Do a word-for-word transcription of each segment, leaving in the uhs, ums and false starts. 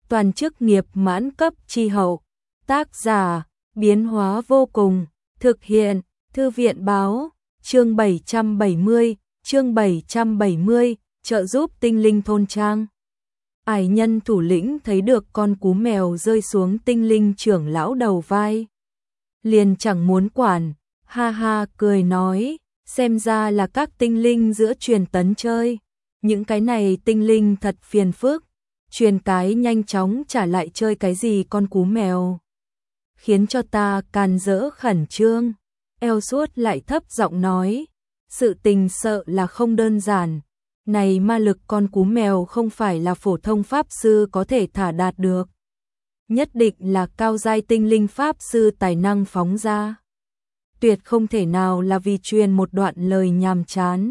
toàn chức nghiệp mãn cấp chi hậu. Tác giả, biến hóa vô cùng, thực hiện, Thư viện báo, chương bảy trăm bảy mươi, chương bảy trăm bảy mươi, trợ giúp tinh linh thôn trang. Ải nhân thủ lĩnh thấy được con cú mèo rơi xuống tinh linh trưởng lão đầu vai. Liền chẳng muốn quản, ha ha cười nói, xem ra là các tinh linh giữa truyền tấn chơi. Những cái này tinh linh thật phiền phức, truyền cái nhanh chóng trả lại chơi cái gì con cú mèo. Khiến cho ta càn rỡ khẩn trương. Eo suốt lại thấp giọng nói, sự tình sợ là không đơn giản. Này ma lực con cú mèo không phải là phổ thông pháp sư có thể thả đạt được. Nhất định là cao giai tinh linh pháp sư tài năng phóng ra. Tuyệt không thể nào là vì truyền một đoạn lời nhàm chán.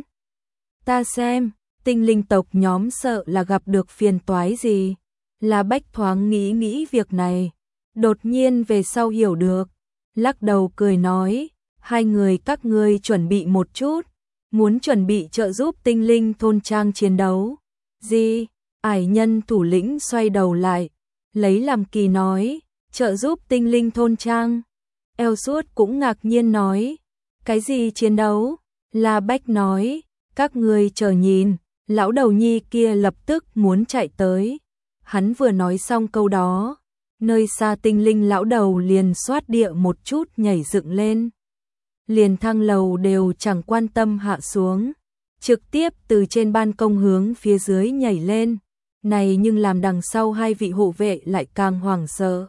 Ta xem, tinh linh tộc nhóm sợ là gặp được phiền toái gì. Là Bách thoáng nghĩ nghĩ việc này. Đột nhiên về sau hiểu được. Lắc đầu cười nói, hai người các ngươi chuẩn bị một chút. Muốn chuẩn bị trợ giúp tinh linh thôn trang chiến đấu. Gì? Ải nhân thủ lĩnh xoay đầu lại. Lấy làm kỳ nói, trợ giúp tinh linh thôn trang. Eo suốt cũng ngạc nhiên nói, cái gì chiến đấu? La Bách nói, các ngươi chờ nhìn. Lão đầu nhi kia lập tức muốn chạy tới. Hắn vừa nói xong câu đó, nơi xa tinh linh lão đầu liền xoát địa một chút nhảy dựng lên. Liền thang lầu đều chẳng quan tâm hạ xuống, trực tiếp từ trên ban công hướng phía dưới nhảy lên. Này nhưng làm đằng sau hai vị hộ vệ lại càng hoảng sợ.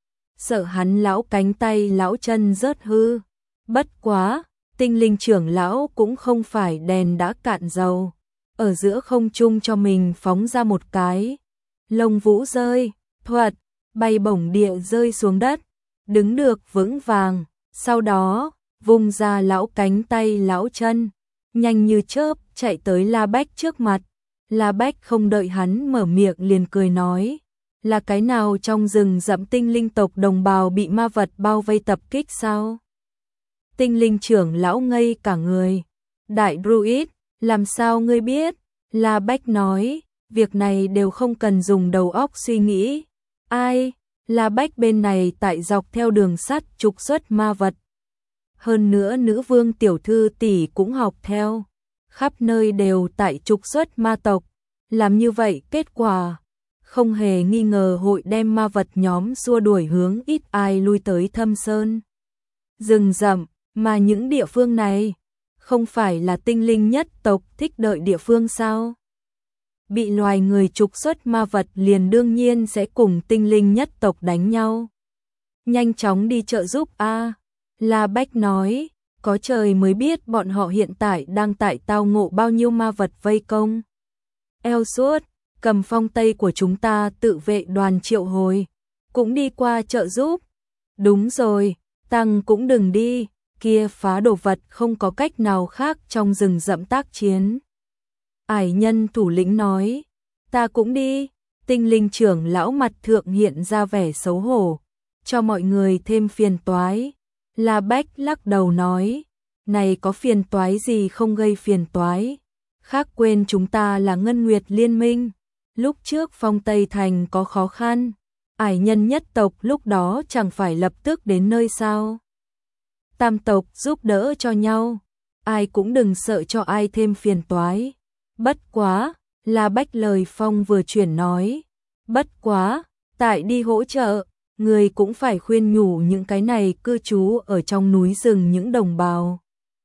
Sợ hắn lão cánh tay lão chân rớt hư. Bất quá, tinh linh trưởng lão cũng không phải đèn đã cạn dầu. Ở giữa không trung cho mình phóng ra một cái. Lông vũ rơi, thuật, bay bổng địa rơi xuống đất. Đứng được vững vàng, sau đó vung ra lão cánh tay lão chân, nhanh như chớp chạy tới La Bách trước mặt. La Bách không đợi hắn mở miệng liền cười nói, là cái nào trong rừng rậm tinh linh tộc đồng bào bị ma vật bao vây tập kích sao? Tinh linh trưởng lão ngây cả người. Đại Druid, làm sao ngươi biết? La Bách nói, việc này đều không cần dùng đầu óc suy nghĩ. Ai? La Bách bên này tại dọc theo đường sắt trục xuất ma vật. Hơn nữa nữ vương tiểu thư tỷ cũng học theo. Khắp nơi đều tại trục xuất ma tộc. Làm như vậy kết quả không hề nghi ngờ hội đem ma vật nhóm xua đuổi hướng ít ai lui tới thâm sơn. Rừng rậm, mà những địa phương này không phải là tinh linh nhất tộc thích đợi địa phương sao? Bị loài người trục xuất ma vật liền đương nhiên sẽ cùng tinh linh nhất tộc đánh nhau. Nhanh chóng đi trợ giúp a. La Bách nói, có trời mới biết bọn họ hiện tại đang tại tao ngộ bao nhiêu ma vật vây công. Eo suốt, cầm phong tây của chúng ta tự vệ đoàn triệu hồi, cũng đi qua trợ giúp. Đúng rồi, Tăng cũng đừng đi, kia phá đồ vật không có cách nào khác trong rừng rậm tác chiến. Ải nhân thủ lĩnh nói, ta cũng đi. Tinh linh trưởng lão mặt thượng hiện ra vẻ xấu hổ, cho mọi người thêm phiền toái. La Bách lắc đầu nói, này có phiền toái gì không gây phiền toái. Khác quên chúng ta là Ngân Nguyệt Liên Minh. Lúc trước phong Tây Thành có khó khăn, ải nhân nhất tộc lúc đó chẳng phải lập tức đến nơi sao. Tam tộc giúp đỡ cho nhau, ai cũng đừng sợ cho ai thêm phiền toái. Bất quá, La Bách lời phong vừa chuyển nói, bất quá, tại đi hỗ trợ, người cũng phải khuyên nhủ những cái này cư trú ở trong núi rừng những đồng bào.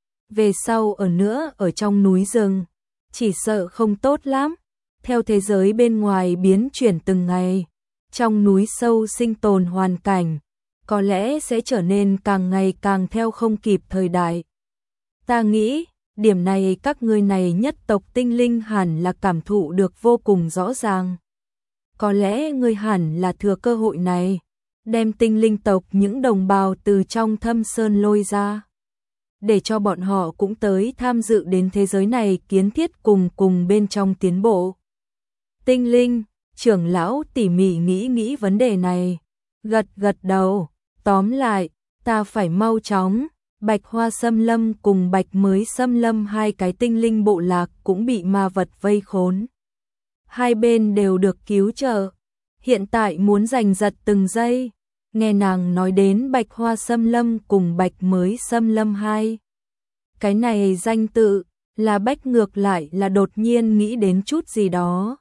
Về sau ở nữa ở trong núi rừng, chỉ sợ không tốt lắm. Theo thế giới bên ngoài biến chuyển từng ngày, trong núi sâu sinh tồn hoàn cảnh, có lẽ sẽ trở nên càng ngày càng theo không kịp thời đại. Ta nghĩ, điểm này các ngươi này nhất tộc tinh linh hẳn là cảm thụ được vô cùng rõ ràng. Có lẽ ngươi hẳn là thừa cơ hội này, đem tinh linh tộc những đồng bào từ trong thâm sơn lôi ra, để cho bọn họ cũng tới tham dự đến thế giới này kiến thiết cùng cùng bên trong tiến bộ. Tinh linh, trưởng lão tỉ mỉ nghĩ nghĩ vấn đề này, gật gật đầu, tóm lại, ta phải mau chóng. Bạch Hoa Xâm Lâm cùng Bạch Mới Xâm Lâm hai cái tinh linh bộ lạc cũng bị ma vật vây khốn. Hai bên đều được cứu trợ. hiện tại muốn giành giật từng giây. Nghe nàng nói đến Bạch Hoa Xâm Lâm cùng Bạch Mới Xâm Lâm hai. Cái này danh tự, là Bách ngược lại là đột nhiên nghĩ đến chút gì đó.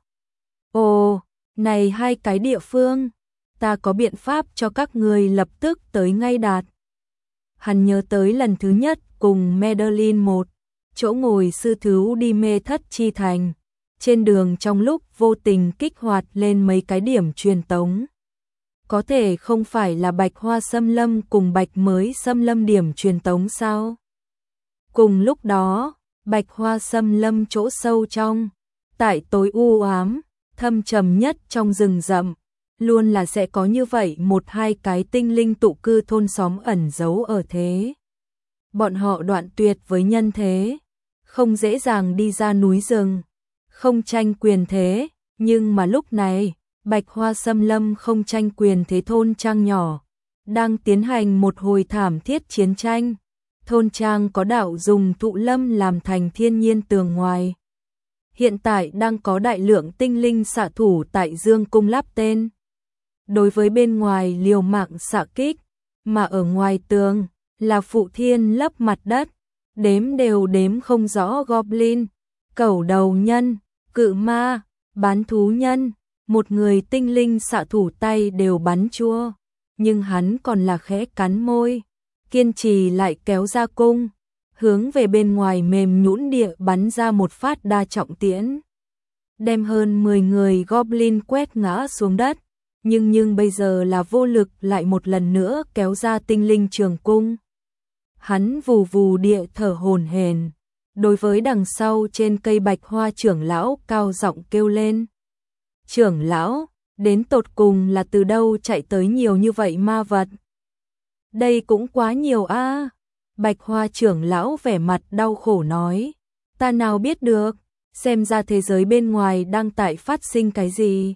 Ồ, này hai cái địa phương, ta có biện pháp cho các người lập tức tới ngay đạt. Hắn nhớ tới lần thứ nhất cùng Madeline một, chỗ ngồi sư thú đi mê thất chi thành. Trên đường trong lúc vô tình kích hoạt lên mấy cái điểm truyền tống. Có thể không phải là Bạch Hoa Xâm Lâm cùng Bạch Mới Xâm Lâm điểm truyền tống sao? Cùng lúc đó, Bạch Hoa Xâm Lâm chỗ sâu trong, tại tối u ám, thâm trầm nhất trong rừng rậm, luôn là sẽ có như vậy một hai cái tinh linh tụ cư thôn xóm ẩn giấu ở thế. Bọn họ đoạn tuyệt với nhân thế, không dễ dàng đi ra núi rừng, không tranh quyền thế, nhưng mà lúc này, Bạch Hoa Xâm Lâm không tranh quyền thế thôn trang nhỏ, đang tiến hành một hồi thảm thiết chiến tranh. Thôn trang có đạo dùng thụ lâm làm thành thiên nhiên tường ngoài. Hiện tại đang có đại lượng tinh linh xạ thủ tại Dương Cung lắp tên. Đối với bên ngoài liều mạng xạ kích, mà ở ngoài tường là phụ thiên lấp mặt đất, đếm đều đếm không rõ goblin, cẩu đầu nhân, cự ma, bán thú nhân, một người tinh linh xạ thủ tay đều bắn chua, nhưng hắn còn là khẽ cắn môi, kiên trì lại kéo ra cung, hướng về bên ngoài mềm nhũn địa bắn ra một phát đa trọng tiễn, đem hơn mười người goblin quét ngã xuống đất, nhưng nhưng bây giờ là vô lực lại một lần nữa kéo ra tinh linh trường cung. Hắn vù vù địa thở hổn hển, đối với đằng sau trên cây bạch hoa trưởng lão cao giọng kêu lên. Trưởng lão, đến tột cùng là từ đâu chạy tới nhiều như vậy ma vật? Đây cũng quá nhiều a. À. Bạch Hoa trưởng lão vẻ mặt đau khổ nói, ta nào biết được, xem ra thế giới bên ngoài đang tại phát sinh cái gì.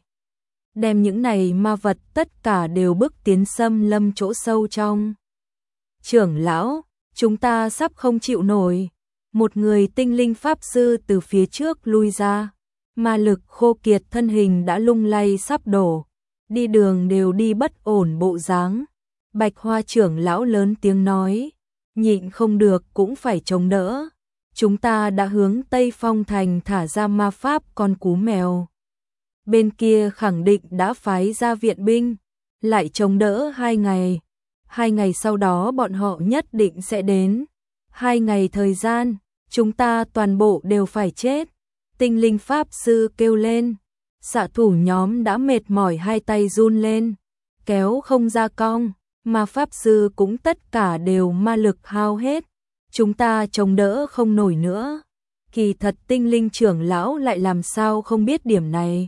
Đem những này ma vật tất cả đều bước tiến xâm lâm chỗ sâu trong. Trưởng lão, chúng ta sắp không chịu nổi. Một người tinh linh pháp sư từ phía trước lui ra, ma lực khô kiệt thân hình đã lung lay sắp đổ, đi đường đều đi bất ổn bộ dáng. Bạch Hoa trưởng lão lớn tiếng nói, nhịn không được cũng phải chống đỡ. Chúng ta đã hướng Tây Phong Thành thả ra ma pháp con cú mèo. Bên kia khẳng định đã phái ra viện binh, lại chống đỡ hai ngày. Hai ngày sau đó bọn họ nhất định sẽ đến. Hai ngày thời gian, chúng ta toàn bộ đều phải chết. Tinh linh pháp sư kêu lên. Xạ thủ nhóm đã mệt mỏi hai tay run lên, kéo không ra cong, mà pháp sư cũng tất cả đều ma lực hao hết. Chúng ta chống đỡ không nổi nữa. Kỳ thật tinh linh trưởng lão lại làm sao không biết điểm này.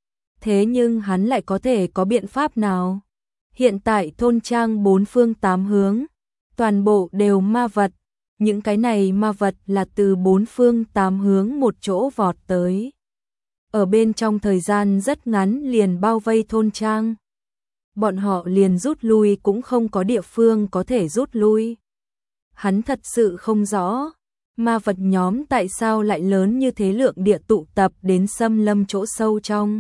Thế nhưng hắn lại có thể có biện pháp nào? Hiện tại thôn trang bốn phương tám hướng, toàn bộ đều ma vật. Những cái này ma vật là từ bốn phương tám hướng một chỗ vọt tới. Ở bên trong thời gian rất ngắn liền bao vây thôn trang. Bọn họ liền rút lui cũng không có địa phương có thể rút lui. Hắn thật sự không rõ, ma vật nhóm tại sao lại lớn như thế lượng địa tụ tập đến xâm lâm chỗ sâu trong.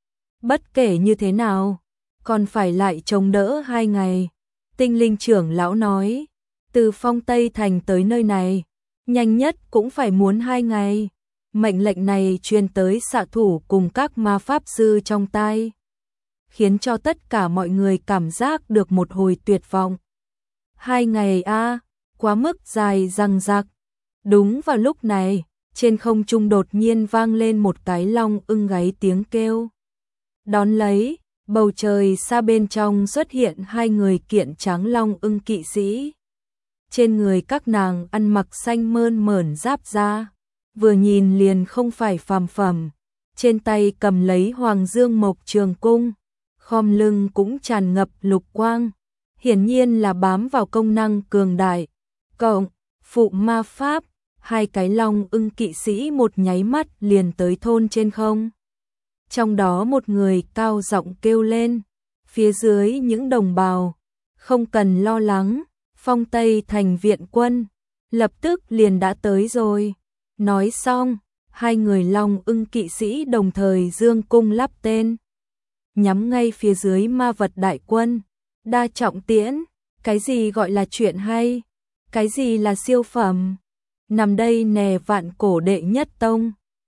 Bất kể như thế nào, còn phải lại chống đỡ hai ngày. Tinh linh trưởng lão nói, từ Phong Tây Thành tới nơi này, nhanh nhất cũng phải muốn hai ngày. Mệnh lệnh này truyền tới xạ thủ cùng các ma pháp sư trong tai, khiến cho tất cả mọi người cảm giác được một hồi tuyệt vọng. Hai ngày a, à, quá mức dài dằng dặc. Đúng vào lúc này, trên không trung đột nhiên vang lên một cái long ưng gáy tiếng kêu. Đón lấy, bầu trời xa bên trong xuất hiện hai người kiện tráng long ưng kỵ sĩ. Trên người các nàng ăn mặc xanh mơn mởn giáp da, vừa nhìn liền không phải phàm phẩm. Trên tay cầm lấy Hoàng Dương Mộc Trường Cung, khom lưng cũng tràn ngập lục quang, hiển nhiên là bám vào công năng cường đại. Cộng, phụ ma pháp, hai cái long ưng kỵ sĩ một nháy mắt liền tới thôn trên không. Trong đó một người cao giọng kêu lên, phía dưới những đồng bào, không cần lo lắng, Phong Tây Thành viện quân, lập tức liền đã tới rồi. Nói xong, hai người long ưng kỵ sĩ đồng thời dương cung lắp tên. nhắm ngay phía dưới ma vật đại quân. Đa trọng tiễn, cái gì gọi là chuyện hay? Cái gì là siêu phẩm? Nằm đây nè vạn cổ đệ nhất tông.